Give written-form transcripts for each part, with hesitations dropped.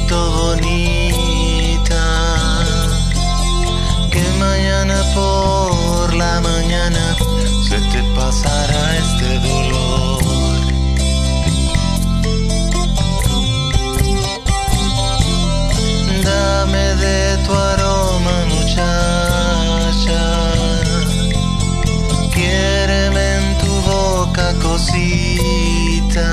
bonita, que mañana por la mañana se te pasará este dolor. Dame de tu aroma, muchacha, quiéreme en tu boca, cosita,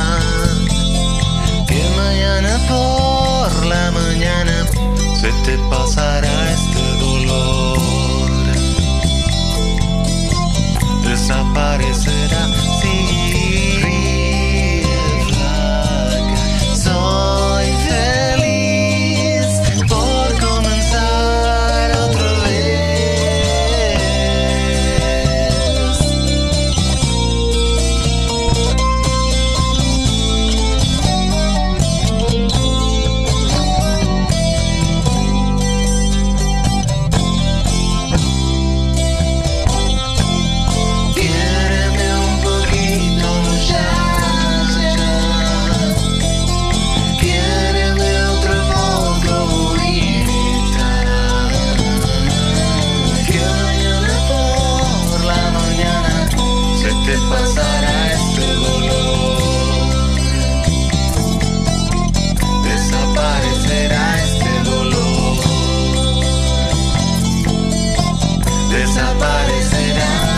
que mañana por la mañana se te pasará este dolor. Desaparecerá, sí. Soy feliz por comenzar otra vez. Quiéreme un poquito, muchacha, quiéreme otro poco, bonita, que mañana por la mañana se te pasará este dolor. Desaparecerá este dolor. Desaparecerá.